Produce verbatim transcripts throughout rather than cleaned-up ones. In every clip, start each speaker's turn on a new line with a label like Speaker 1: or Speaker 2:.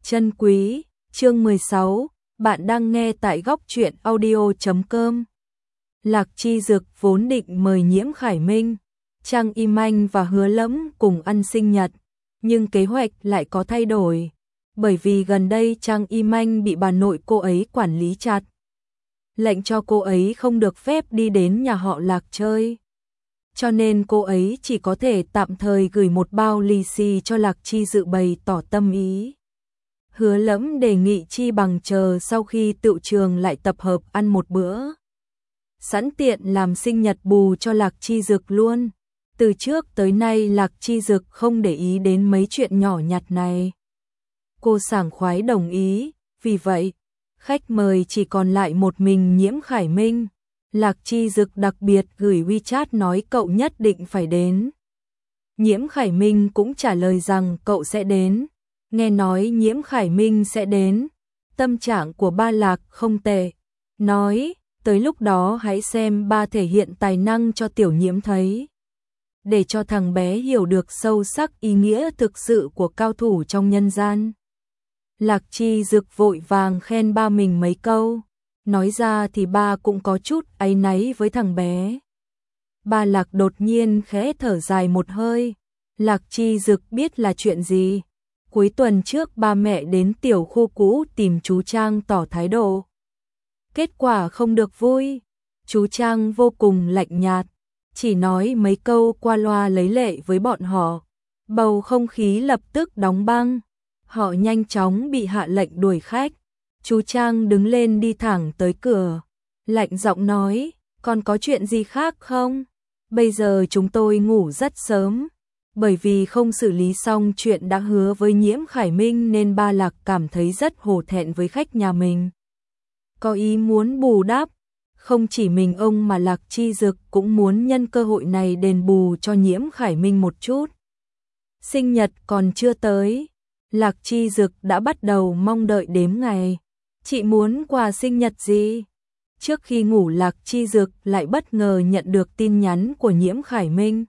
Speaker 1: Chân quý, chương mười sáu, bạn đang nghe tại góc truyện audio chấm com. Lạc Chi Dực vốn định mời Nhiễm Khải Minh, Trang Y Manh và Hứa Lẫm cùng ăn sinh nhật, nhưng kế hoạch lại có thay đổi, bởi vì gần đây Trang Y Manh bị bà nội cô ấy quản lý chặt, lệnh cho cô ấy không được phép đi đến nhà họ Lạc chơi. Cho nên cô ấy chỉ có thể tạm thời gửi một bao lì xì cho Lạc Chi Dự bày tỏ tâm ý. Hứa Lẫm đề nghị chi bằng chờ sau khi tựu trường lại tập hợp ăn một bữa, sẵn tiện làm sinh nhật bù cho Lạc Chi Dực luôn. Từ trước tới nay Lạc Chi Dực không để ý đến mấy chuyện nhỏ nhặt này. Cô sảng khoái đồng ý, vì vậy, khách mời chỉ còn lại một mình Nhiễm Khải Minh. Lạc Chi Dực đặc biệt gửi WeChat nói cậu nhất định phải đến. Nhiễm Khải Minh cũng trả lời rằng cậu sẽ đến. Nghe nói Nhiễm Khải Minh sẽ đến, tâm trạng của ba Lạc không tệ. Nói, tới lúc đó hãy xem ba thể hiện tài năng cho tiểu Nhiễm thấy. Để cho thằng bé hiểu được sâu sắc ý nghĩa thực sự của cao thủ trong nhân gian. Lạc Chi Dực vội vàng khen ba mình mấy câu. Nói ra thì ba cũng có chút áy náy với thằng bé. Ba Lạc đột nhiên khẽ thở dài một hơi. Lạc Chi Dực biết là chuyện gì. Cuối tuần trước ba mẹ đến tiểu khu cũ tìm chú Trang tỏ thái độ. Kết quả không được vui. Chú Trang vô cùng lạnh nhạt, chỉ nói mấy câu qua loa lấy lệ với bọn họ. Bầu không khí lập tức đóng băng. Họ nhanh chóng bị hạ lệnh đuổi khách. Chú Trang đứng lên đi thẳng tới cửa, lạnh giọng nói, còn có chuyện gì khác không? Bây giờ chúng tôi ngủ rất sớm, bởi vì không xử lý xong chuyện đã hứa với Nhiễm Khải Minh nên ba Lạc cảm thấy rất hổ thẹn với khách nhà mình. Có ý muốn bù đắp, không chỉ mình ông mà Lạc Chi Dực cũng muốn nhân cơ hội này đền bù cho Nhiễm Khải Minh một chút. Sinh nhật còn chưa tới, Lạc Chi Dực đã bắt đầu mong đợi đếm ngày. Chị muốn quà sinh nhật gì? Trước khi ngủ Lạc Chi Dực lại bất ngờ nhận được tin nhắn của Nhiễm Khải Minh.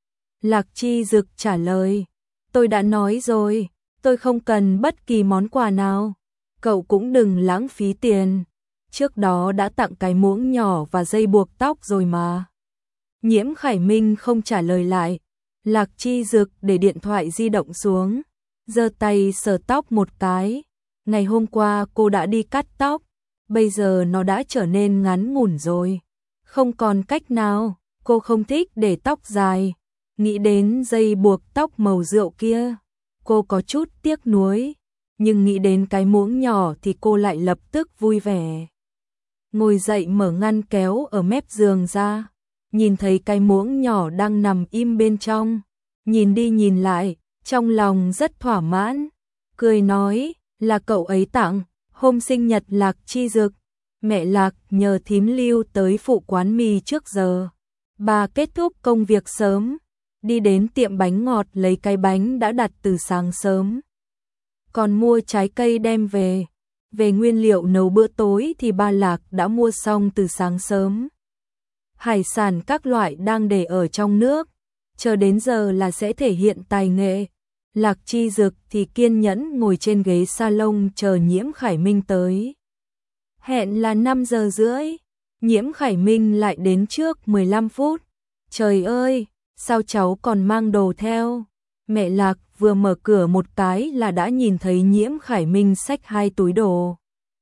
Speaker 1: Lạc Chi Dực trả lời, tôi đã nói rồi, tôi không cần bất kỳ món quà nào. Cậu cũng đừng lãng phí tiền, trước đó đã tặng cái muỗng nhỏ và dây buộc tóc rồi mà. Nhiễm Khải Minh không trả lời lại. Lạc Chi Dực để điện thoại di động xuống, giơ tay sờ tóc một cái. Ngày hôm qua cô đã đi cắt tóc, bây giờ nó đã trở nên ngắn ngủn rồi. Không còn cách nào, cô không thích để tóc dài. Nghĩ đến dây buộc tóc màu rượu kia, cô có chút tiếc nuối, nhưng nghĩ đến cái muỗng nhỏ thì cô lại lập tức vui vẻ. Ngồi dậy mở ngăn kéo ở mép giường ra, nhìn thấy cái muỗng nhỏ đang nằm im bên trong. Nhìn đi nhìn lại, trong lòng rất thỏa mãn, cười nói, là cậu ấy tặng, hôm sinh nhật Lạc Chi Dực. Mẹ Lạc nhờ thím Lưu tới phụ quán mì trước giờ. Bà kết thúc công việc sớm, đi đến tiệm bánh ngọt lấy cái bánh đã đặt từ sáng sớm. Còn mua trái cây đem về. Về nguyên liệu nấu bữa tối thì ba Lạc đã mua xong từ sáng sớm. Hải sản các loại đang để ở trong nước, chờ đến giờ là sẽ thể hiện tài nghệ. Lạc Chi Dực thì kiên nhẫn ngồi trên ghế salon chờ Nhiễm Khải Minh tới. Hẹn là năm giờ rưỡi, Nhiễm Khải Minh lại đến trước mười lăm phút. Trời ơi, sao cháu còn mang đồ theo? Mẹ Lạc vừa mở cửa một cái là đã nhìn thấy Nhiễm Khải Minh xách hai túi đồ.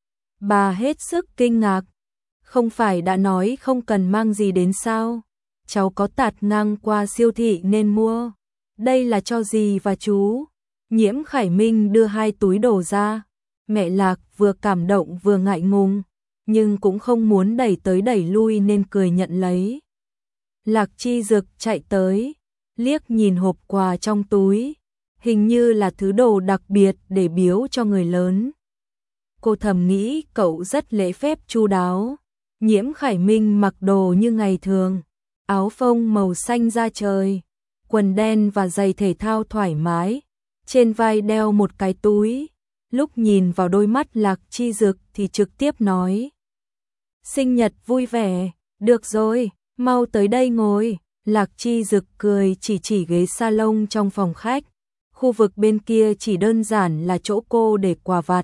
Speaker 1: Bà hết sức kinh ngạc. Không phải đã nói không cần mang gì đến sao? Cháu có tạt ngang qua siêu thị nên mua. Đây là cho dì và chú. Nhiễm Khải Minh đưa hai túi đồ ra. Mẹ Lạc vừa cảm động vừa ngại ngùng, nhưng cũng không muốn đẩy tới đẩy lui nên cười nhận lấy. Lạc Chi Dực chạy tới, liếc nhìn hộp quà trong túi, hình như là thứ đồ đặc biệt để biếu cho người lớn. Cô thầm nghĩ cậu rất lễ phép chu đáo. Nhiễm Khải Minh mặc đồ như ngày thường, áo phông màu xanh da trời, quần đen và giày thể thao thoải mái, trên vai đeo một cái túi. Lúc nhìn vào đôi mắt Lạc Chi Dực thì trực tiếp nói, sinh nhật vui vẻ, được rồi, mau tới đây ngồi. Lạc Chi Dực cười chỉ chỉ ghế salon trong phòng khách, Khu vực bên kia chỉ đơn giản là chỗ cô để quà vặt,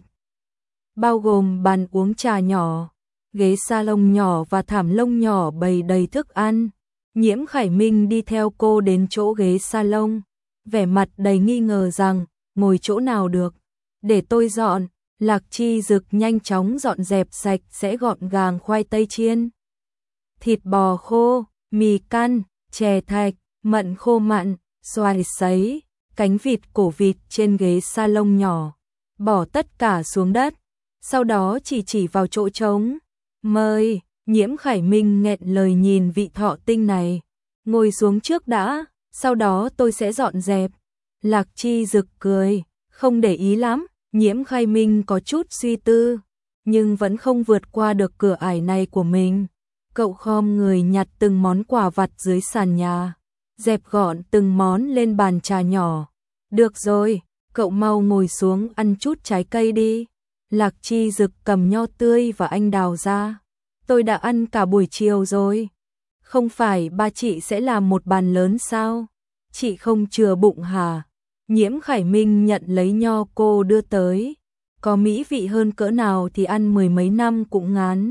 Speaker 1: bao gồm bàn uống trà nhỏ, ghế salon nhỏ và thảm lông nhỏ bày đầy thức ăn. Nhiễm Khải Minh đi theo cô đến chỗ ghế salon, vẻ mặt đầy nghi ngờ rằng, ngồi chỗ nào được, để tôi dọn. Lạc Chi Dực nhanh chóng dọn dẹp sạch sẽ gọn gàng khoai tây chiên, thịt bò khô, mì căn, chè thạch, mận khô mặn, xoài sấy, cánh vịt cổ vịt trên ghế salon nhỏ, bỏ tất cả xuống đất, sau đó chỉ chỉ vào chỗ trống. Mời. Nhiễm Khải Minh nghẹn lời nhìn vị thọ tinh này, ngồi xuống trước đã, sau đó tôi sẽ dọn dẹp. Lạc Chi Dực cười, không để ý lắm. Nhiễm Khải Minh có chút suy tư, nhưng vẫn không vượt qua được cửa ải này của mình. Cậu khom người nhặt từng món quà vặt dưới sàn nhà, dẹp gọn từng món lên bàn trà nhỏ. Được rồi, cậu mau ngồi xuống ăn chút trái cây đi. Lạc Chi Dực cầm nho tươi và anh đào ra. Tôi đã ăn cả buổi chiều rồi. Không phải ba chị sẽ làm một bàn lớn sao? Chị không chừa bụng hả? Nhiễm Khải Minh nhận lấy nho cô đưa tới. Có mỹ vị hơn cỡ nào thì ăn mười mấy năm cũng ngán.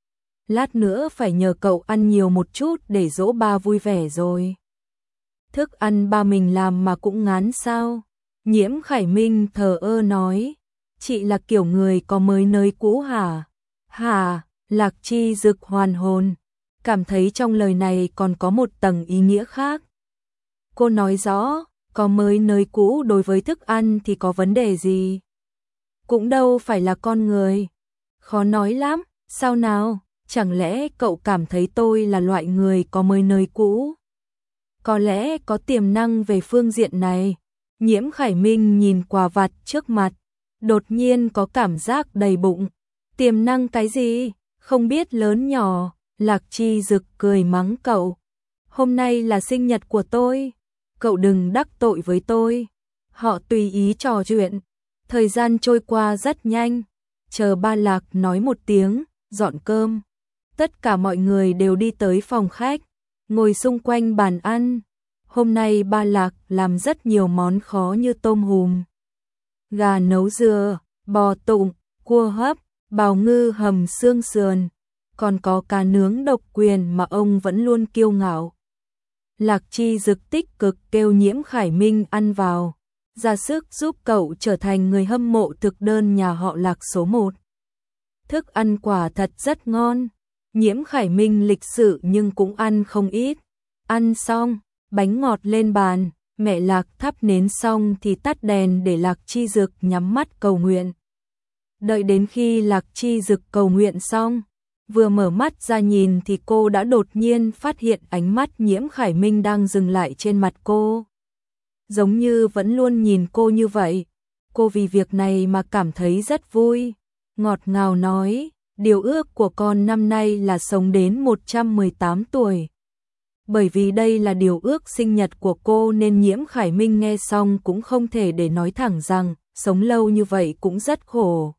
Speaker 1: Lát nữa phải nhờ cậu ăn nhiều một chút để dỗ ba vui vẻ rồi. Thức ăn ba mình làm mà cũng ngán sao? Nhiễm Khải Minh thờ ơ nói. Chị là kiểu người có mới nơi cũ hả? Hả? Lạc Chi Dực hoàn hồn, cảm thấy trong lời này còn có một tầng ý nghĩa khác. Cô nói rõ, có mới nơi cũ đối với thức ăn thì có vấn đề gì? Cũng đâu phải là con người. Khó nói lắm, sao nào? Chẳng lẽ cậu cảm thấy tôi là loại người có mới nơi cũ? Có lẽ có tiềm năng về phương diện này. Nhiễm Khải Minh nhìn quà vặt trước mặt, đột nhiên có cảm giác đầy bụng. Tiềm năng cái gì? Không biết lớn nhỏ. Lạc Chi Dực cười mắng cậu. Hôm nay là sinh nhật của tôi, cậu đừng đắc tội với tôi. Họ tùy ý trò chuyện. Thời gian trôi qua rất nhanh. Chờ ba Lạc nói một tiếng, dọn cơm. Tất cả mọi người đều đi tới phòng khách, ngồi xung quanh bàn ăn. Hôm nay ba Lạc làm rất nhiều món khó như tôm hùm, gà nấu dừa, bò tụng, cua hấp, bào ngư hầm xương sườn, còn có cá nướng độc quyền mà ông vẫn luôn kiêu ngạo. Lạc Chi Dực tích cực kêu Nhiễm Khải Minh ăn vào, ra sức giúp cậu trở thành người hâm mộ thực đơn nhà họ Lạc số một. Thức ăn quả thật rất ngon. Nhiễm Khải Minh lịch sự nhưng cũng ăn không ít. Ăn xong, bánh ngọt lên bàn, mẹ Lạc thắp nến xong thì tắt đèn để Lạc Chi Dực nhắm mắt cầu nguyện. Đợi đến khi Lạc Chi Dực cầu nguyện xong, vừa mở mắt ra nhìn thì cô đã đột nhiên phát hiện ánh mắt Nhiễm Khải Minh đang dừng lại trên mặt cô. Giống như vẫn luôn nhìn cô như vậy. Cô vì việc này mà cảm thấy rất vui. Ngọt ngào nói, điều ước của con năm nay là sống đến một trăm mười tám tuổi. Bởi vì đây là điều ước sinh nhật của cô nên Nhiễm Khải Minh nghe xong cũng không thể để nói thẳng rằng sống lâu như vậy cũng rất khổ.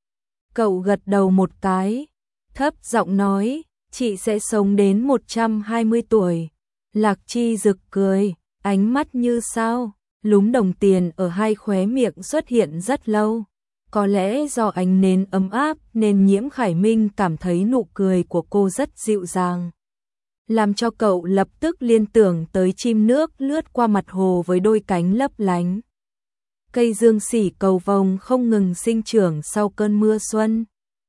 Speaker 1: Cậu gật đầu một cái, thấp giọng nói, chị sẽ sống đến một trăm hai mươi tuổi. Lạc Chi Dực cười, ánh mắt như sao, lúm đồng tiền ở hai khóe miệng xuất hiện rất lâu. Có lẽ do ánh nến ấm áp nên Nhiễm Khải Minh cảm thấy nụ cười của cô rất dịu dàng, làm cho cậu lập tức liên tưởng tới chim nước lướt qua mặt hồ với đôi cánh lấp lánh. Cây dương sỉ cầu vồng không ngừng sinh trưởng sau cơn mưa xuân.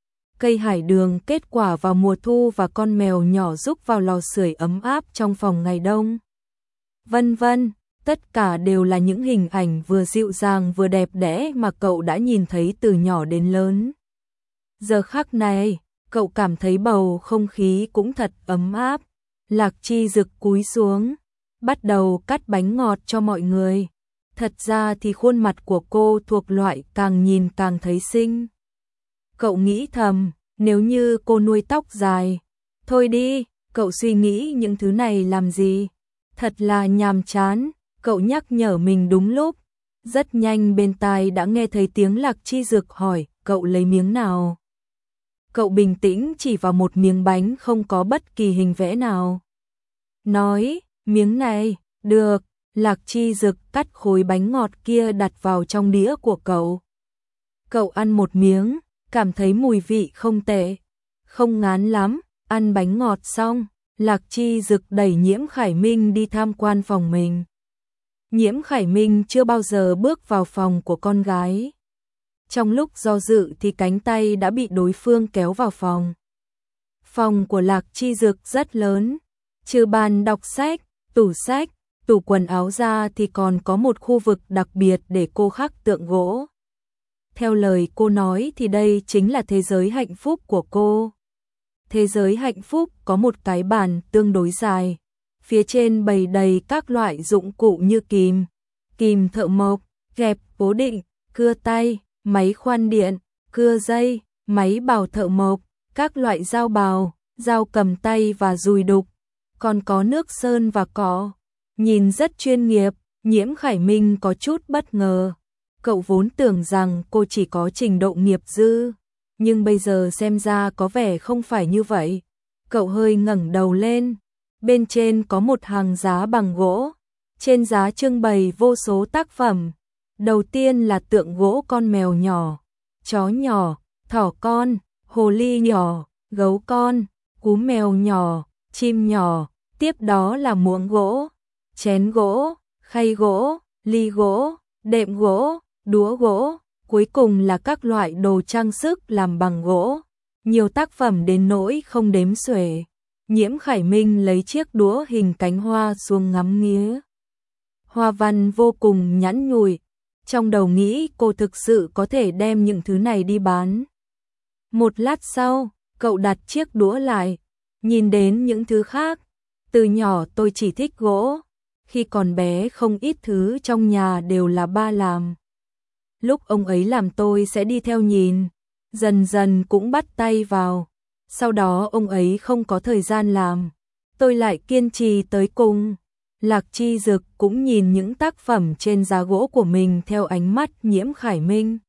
Speaker 1: Cây hải đường kết quả vào mùa thu và con mèo nhỏ rúc vào lò sưởi ấm áp trong phòng ngày đông. Vân vân, tất cả đều là những hình ảnh vừa dịu dàng vừa đẹp đẽ mà cậu đã nhìn thấy từ nhỏ đến lớn. Giờ khắc này, cậu cảm thấy bầu không khí cũng thật ấm áp. Lạc Chi Dực cúi xuống, bắt đầu cắt bánh ngọt cho mọi người. Thật ra thì khuôn mặt của cô thuộc loại càng nhìn càng thấy xinh. Cậu nghĩ thầm, nếu như cô nuôi tóc dài, thôi đi, cậu suy nghĩ những thứ này làm gì? Thật là nhàm chán, cậu nhắc nhở mình đúng lúc. Rất nhanh bên tai đã nghe thấy tiếng Lạc Chi Dực hỏi, cậu lấy miếng nào? Cậu bình tĩnh chỉ vào một miếng bánh không có bất kỳ hình vẽ nào. Nói, miếng này, được. Lạc Chi Dực cắt khối bánh ngọt kia đặt vào trong đĩa của cậu. Cậu ăn một miếng, cảm thấy mùi vị không tệ, không ngán lắm. Ăn bánh ngọt xong, Lạc Chi Dực đẩy Nhiễm Khải Minh đi tham quan phòng mình. Nhiễm Khải Minh chưa bao giờ bước vào phòng của con gái. Trong lúc do dự thì cánh tay đã bị đối phương kéo vào phòng. Phòng của Lạc Chi Dực rất lớn, trừ bàn đọc sách, tủ sách, tủ quần áo ra thì còn có một khu vực đặc biệt để cô khắc tượng gỗ. Theo lời cô nói thì đây chính là thế giới hạnh phúc của cô. Thế giới hạnh phúc có một cái bàn tương đối dài, phía trên bày đầy các loại dụng cụ như kìm, kìm thợ mộc, gẹp cố định, cưa tay, máy khoan điện, cưa dây, máy bào thợ mộc, các loại dao bào, dao cầm tay và dùi đục, còn có nước sơn và cọ. Nhìn rất chuyên nghiệp, Nhiễm Khải Minh có chút bất ngờ. Cậu vốn tưởng rằng cô chỉ có trình độ nghiệp dư, nhưng bây giờ xem ra có vẻ không phải như vậy. Cậu hơi ngẩng đầu lên, bên trên có một hàng giá bằng gỗ, trên giá trưng bày vô số tác phẩm. Đầu tiên là tượng gỗ con mèo nhỏ, chó nhỏ, thỏ con, hồ ly nhỏ, gấu con, cú mèo nhỏ, chim nhỏ, tiếp đó là muỗng gỗ, chén gỗ, khay gỗ, ly gỗ, đệm gỗ, đũa gỗ, cuối cùng là các loại đồ trang sức làm bằng gỗ, nhiều tác phẩm đến nỗi không đếm xuể. Nhiễm Khải Minh lấy chiếc đũa hình cánh hoa xuống ngắm nghía. Hoa văn vô cùng nhẵn nhụi, trong đầu nghĩ cô thực sự có thể đem những thứ này đi bán. Một lát sau, cậu đặt chiếc đũa lại, nhìn đến những thứ khác. Từ nhỏ tôi chỉ thích gỗ, khi còn bé không ít thứ trong nhà đều là ba làm. Lúc ông ấy làm tôi sẽ đi theo nhìn, dần dần cũng bắt tay vào. Sau đó ông ấy không có thời gian làm, tôi lại kiên trì tới cùng. Lạc Chi Dực cũng nhìn những tác phẩm trên giá gỗ của mình theo ánh mắt Nhiễm Khải Minh.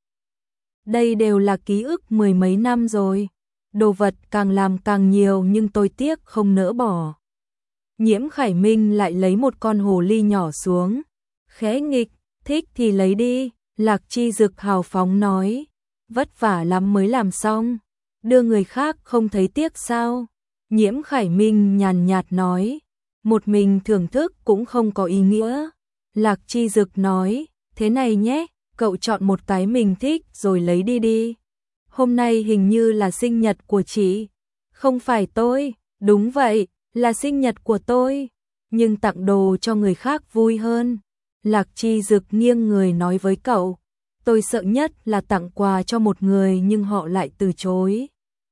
Speaker 1: Đây đều là ký ức mười mấy năm rồi, đồ vật càng làm càng nhiều nhưng tôi tiếc không nỡ bỏ. Nhiễm Khải Minh lại lấy một con hồ ly nhỏ xuống, khẽ nghịch, thích thì lấy đi. Lạc Chi Dực hào phóng nói, vất vả lắm mới làm xong, đưa người khác không thấy tiếc sao? Nhiễm Khải Minh nhàn nhạt nói, một mình thưởng thức cũng không có ý nghĩa. Lạc Chi Dực nói, thế này nhé, cậu chọn một cái mình thích rồi lấy đi đi. Hôm nay hình như là sinh nhật của chị. Không phải tôi, đúng vậy, là sinh nhật của tôi, nhưng tặng đồ cho người khác vui hơn. Lạc Chi Dực nghiêng người nói với cậu, tôi sợ nhất là tặng quà cho một người nhưng họ lại từ chối.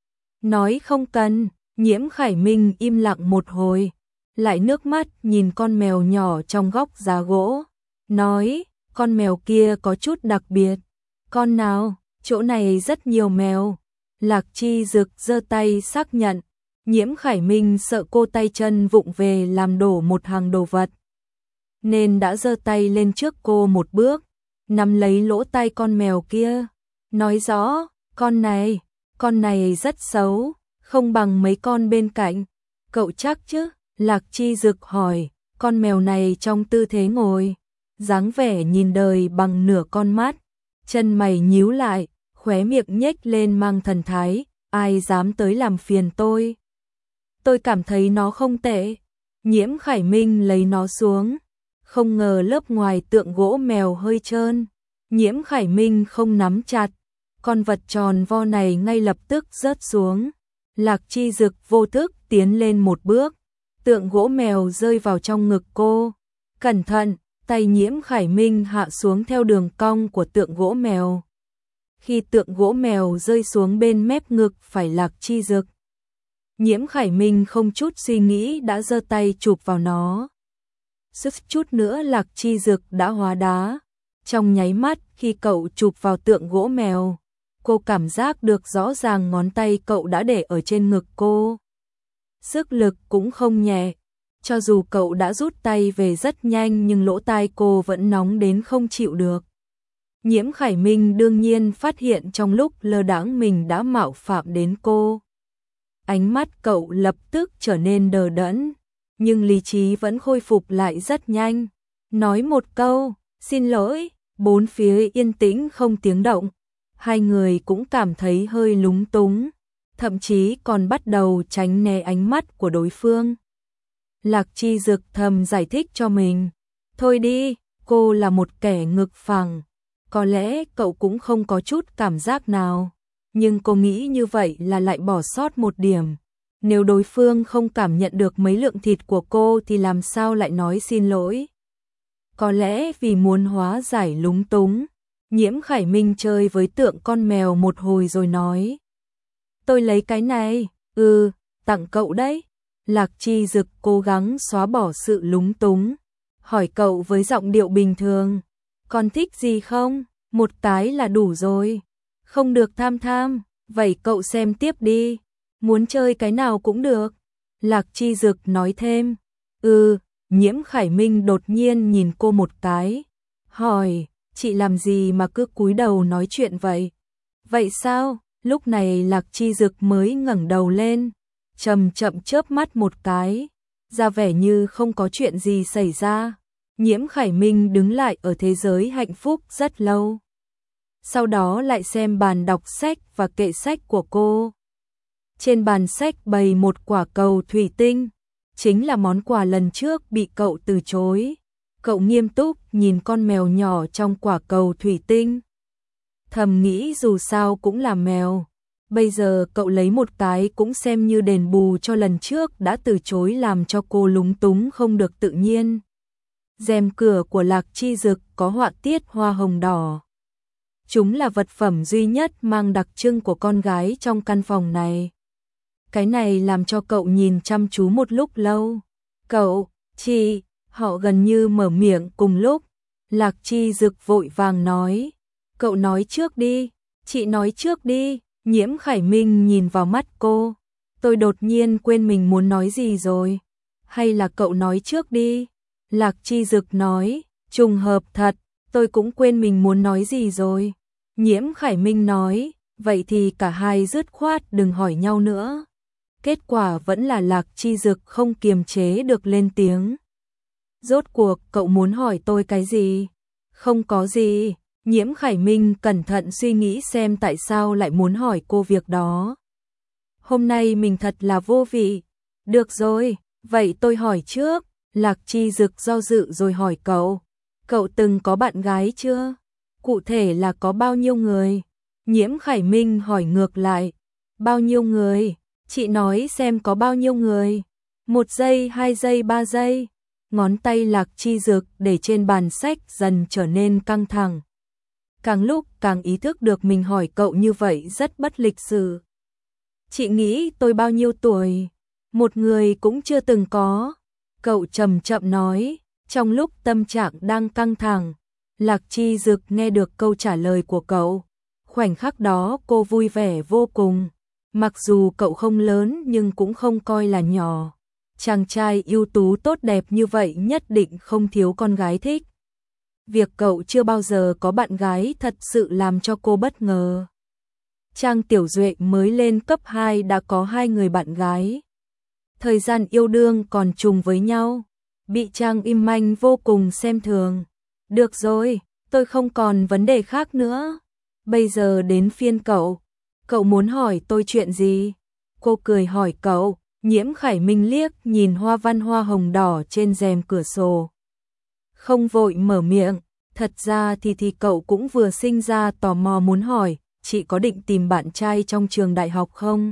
Speaker 1: Nói không cần, Nhiễm Khải Minh im lặng một hồi, lại nước mắt nhìn con mèo nhỏ trong góc giá gỗ, nói, con mèo kia có chút đặc biệt. Con nào? Chỗ này rất nhiều mèo. Lạc Chi Dực giơ tay xác nhận. Nhiễm Khải Minh sợ cô tay chân vụng về làm đổ một hàng đồ vật, nên đã giơ tay lên trước cô một bước, nắm lấy lỗ tai con mèo kia, nói rõ, con này, con này rất xấu, không bằng mấy con bên cạnh. Cậu chắc chứ? Lạc Chi Dực hỏi. Con mèo này trong tư thế ngồi, dáng vẻ nhìn đời bằng nửa con mắt, chân mày nhíu lại, khóe miệng nhếch lên mang thần thái, ai dám tới làm phiền tôi? Tôi cảm thấy nó không tệ. Nhiễm Khải Minh lấy nó xuống, không ngờ lớp ngoài tượng gỗ mèo hơi trơn. Nhiễm Khải Minh không nắm chặt, con vật tròn vo này ngay lập tức rớt xuống. Lạc Chi Dực vô thức tiến lên một bước, tượng gỗ mèo rơi vào trong ngực cô. Cẩn thận, tay Nhiễm Khải Minh hạ xuống theo đường cong của tượng gỗ mèo. Khi tượng gỗ mèo rơi xuống bên mép ngực phải Lạc Chi Dực, Nhiễm Khải Minh không chút suy nghĩ đã giơ tay chụp vào nó. Sức chút nữa Lạc Chi Dực đã hóa đá. Trong nháy mắt khi cậu chụp vào tượng gỗ mèo, cô cảm giác được rõ ràng ngón tay cậu đã để ở trên ngực cô. Sức lực cũng không nhẹ. Cho dù cậu đã rút tay về rất nhanh nhưng lỗ tai cô vẫn nóng đến không chịu được. Nhiễm Khải Minh đương nhiên phát hiện trong lúc lơ đãng mình đã mạo phạm đến cô. Ánh mắt cậu lập tức trở nên đờ đẫn, nhưng lý trí vẫn khôi phục lại rất nhanh. nói một câu, xin lỗi, bốn phía yên tĩnh không tiếng động. Hai người cũng cảm thấy hơi lúng túng, thậm chí còn bắt đầu tránh né ánh mắt của đối phương. Lạc Chi Dực thầm giải thích cho mình, thôi đi, cô là một kẻ ngực phẳng, có lẽ cậu cũng không có chút cảm giác nào, nhưng cô nghĩ như vậy là lại bỏ sót một điểm. Nếu đối phương không cảm nhận được mấy lượng thịt của cô thì làm sao lại nói xin lỗi. Có lẽ vì muốn hóa giải lúng túng, Nhiễm Khải Minh chơi với tượng con mèo một hồi rồi nói, tôi lấy cái này, ừ, tặng cậu đấy. Lạc Chi Dực cố gắng xóa bỏ sự lúng túng, hỏi cậu với giọng điệu bình thường, còn thích gì không? Một cái là đủ rồi. Không được tham tham, vậy cậu xem tiếp đi, muốn chơi cái nào cũng được. Lạc Chi Dực nói thêm, ừ. Nhiễm Khải Minh đột nhiên nhìn cô một cái, hỏi, chị làm gì mà cứ cúi đầu nói chuyện vậy? Vậy sao? Lúc này Lạc Chi Dực mới ngẩng đầu lên, chậm chậm chớp mắt một cái, ra vẻ như không có chuyện gì xảy ra. Nhiễm Khải Minh đứng lại ở thế giới hạnh phúc rất lâu. Sau đó lại xem bàn đọc sách và kệ sách của cô. Trên bàn sách bày một quả cầu thủy tinh, chính là món quà lần trước bị cậu từ chối. Cậu nghiêm túc nhìn con mèo nhỏ trong quả cầu thủy tinh. Thầm nghĩ dù sao cũng là mèo, bây giờ cậu lấy một cái cũng xem như đền bù cho lần trước đã từ chối làm cho cô lúng túng không được tự nhiên. Rèm cửa của Lạc Chi Dực có họa tiết hoa hồng đỏ. Chúng là vật phẩm duy nhất mang đặc trưng của con gái trong căn phòng này. Cái này làm cho cậu nhìn chăm chú một lúc lâu. Cậu, chị, họ gần như mở miệng cùng lúc. Lạc Chi Dực vội vàng nói, cậu nói trước đi, chị nói trước đi. Nhiễm Khải Minh nhìn vào mắt cô, tôi đột nhiên quên mình muốn nói gì rồi. Hay là cậu nói trước đi. Lạc Chi Dực nói, trùng hợp thật, tôi cũng quên mình muốn nói gì rồi. Nhiễm Khải Minh nói, vậy thì cả hai dứt khoát đừng hỏi nhau nữa. Kết quả vẫn là Lạc Chi Dực không kiềm chế được lên tiếng. Rốt cuộc cậu muốn hỏi tôi cái gì? Không có gì. Nhiễm Khải Minh cẩn thận suy nghĩ xem tại sao lại muốn hỏi cô việc đó. Hôm nay mình thật là vô vị. Được rồi, vậy tôi hỏi trước. Lạc Chi Dực do dự rồi hỏi cậu. Cậu từng có bạn gái chưa? Cụ thể là có bao nhiêu người? Nhiễm Khải Minh hỏi ngược lại. Bao nhiêu người? Chị nói xem có bao nhiêu người? Một giây, hai giây, ba giây. Ngón tay Lạc Chi Dực để trên bàn sách dần trở nên căng thẳng. Càng lúc càng ý thức được mình hỏi cậu như vậy rất bất lịch sự. Chị nghĩ tôi bao nhiêu tuổi? Một người cũng chưa từng có. Cậu chậm chậm nói, trong lúc tâm trạng đang căng thẳng. Lạc Chi Dực nghe được câu trả lời của cậu. Khoảnh khắc đó cô vui vẻ vô cùng. Mặc dù cậu không lớn nhưng cũng không coi là nhỏ. Chàng trai ưu tú tốt đẹp như vậy nhất định không thiếu con gái thích. Việc cậu chưa bao giờ có bạn gái thật sự làm cho cô bất ngờ. Trang Tiểu Duệ mới lên cấp hai đã có hai người bạn gái. Thời gian yêu đương còn trùng với nhau. Bị Trang Im Manh vô cùng xem thường. Được rồi, tôi không còn vấn đề khác nữa. Bây giờ đến phiên cậu. Cậu muốn hỏi tôi chuyện gì? Cô cười hỏi cậu. Nhiễm Khải Minh liếc nhìn hoa văn hoa hồng đỏ trên rèm cửa sổ. Không vội mở miệng. Thật ra thì thì cậu cũng vừa sinh ra tò mò muốn hỏi, chị có định tìm bạn trai trong trường đại học không?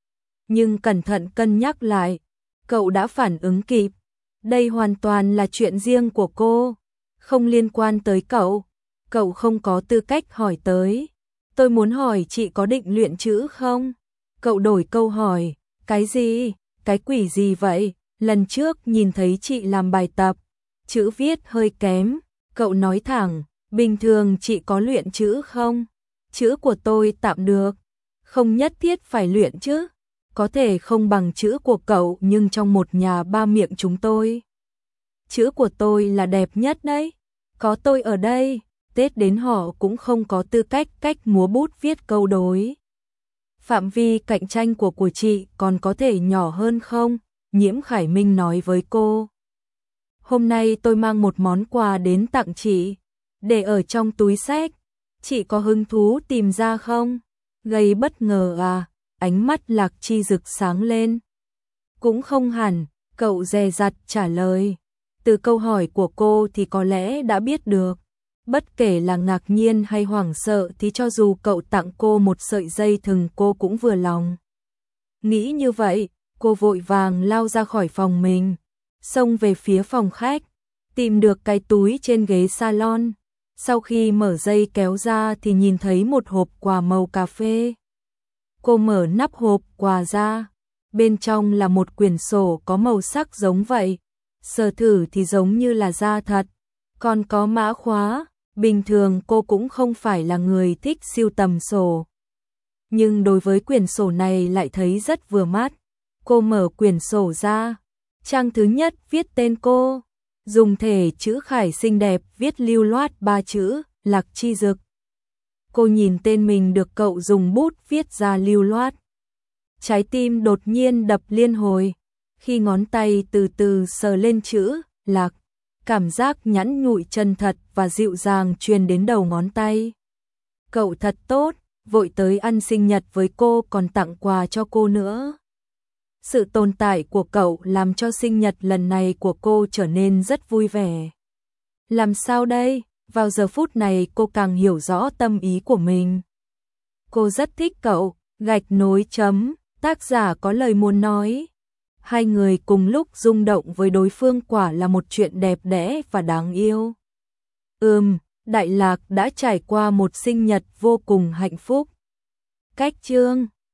Speaker 1: Nhưng cẩn thận cân nhắc lại, cậu đã phản ứng kịp. Đây hoàn toàn là chuyện riêng của cô, không liên quan tới cậu. Cậu không có tư cách hỏi tới. Tôi muốn hỏi chị có định luyện chữ không? Cậu đổi câu hỏi, cái gì? Cái quỷ gì vậy? Lần trước nhìn thấy chị làm bài tập, chữ viết hơi kém. Cậu nói thẳng, bình thường chị có luyện chữ không? Chữ của tôi tạm được, không nhất thiết phải luyện chứ. Có thể không bằng chữ của cậu nhưng trong một nhà ba miệng chúng tôi. Chữ của tôi là đẹp nhất đấy. Có tôi ở đây, Tết đến họ cũng không có tư cách cách múa bút viết câu đối. Phạm vi cạnh tranh của của chị còn có thể nhỏ hơn không? Nhiễm Khải Minh nói với cô. hôm nay tôi mang một món quà đến tặng chị, để ở trong túi xách, chị có hứng thú tìm ra không? Gây bất ngờ à? Ánh mắt Lạc Chi Dực sáng lên. Cũng không hẳn, cậu dè dặt trả lời. Từ câu hỏi của cô thì có lẽ đã biết được. Bất kể là ngạc nhiên hay hoảng sợ thì cho dù cậu tặng cô một sợi dây thừng cô cũng vừa lòng. Nghĩ như vậy, cô vội vàng lao ra khỏi phòng mình, xông về phía phòng khách, tìm được cái túi trên ghế salon. Sau khi mở dây kéo ra thì nhìn thấy một hộp quà màu cà phê. Cô mở nắp hộp quà ra, bên trong là một quyển sổ có màu sắc giống vậy, sờ thử thì giống như là da thật, còn có mã khóa. Bình thường cô cũng không phải là người thích sưu tầm sổ, nhưng đối với quyển sổ này lại thấy rất vừa mắt. Cô mở quyển sổ ra, trang thứ nhất viết tên cô, dùng thể chữ khải xinh đẹp viết lưu loát ba chữ Lạc Chi Dực. Cô nhìn tên mình được cậu dùng bút viết ra lưu loát. Trái tim đột nhiên đập liên hồi, khi ngón tay từ từ sờ lên chữ Lạc, cảm giác nhẵn nhụi chân thật và dịu dàng truyền đến đầu ngón tay. Cậu thật tốt, vội tới ăn sinh nhật với cô còn tặng quà cho cô nữa. Sự tồn tại của cậu làm cho sinh nhật lần này của cô trở nên rất vui vẻ. Làm sao đây? Vào giờ phút này cô càng hiểu rõ tâm ý của mình. Cô rất thích cậu, gạch nối chấm, tác giả có lời muốn nói. Hai người cùng lúc rung động với đối phương quả là một chuyện đẹp đẽ và đáng yêu. Ừm, Đại Lạc đã trải qua một sinh nhật vô cùng hạnh phúc. Cách chương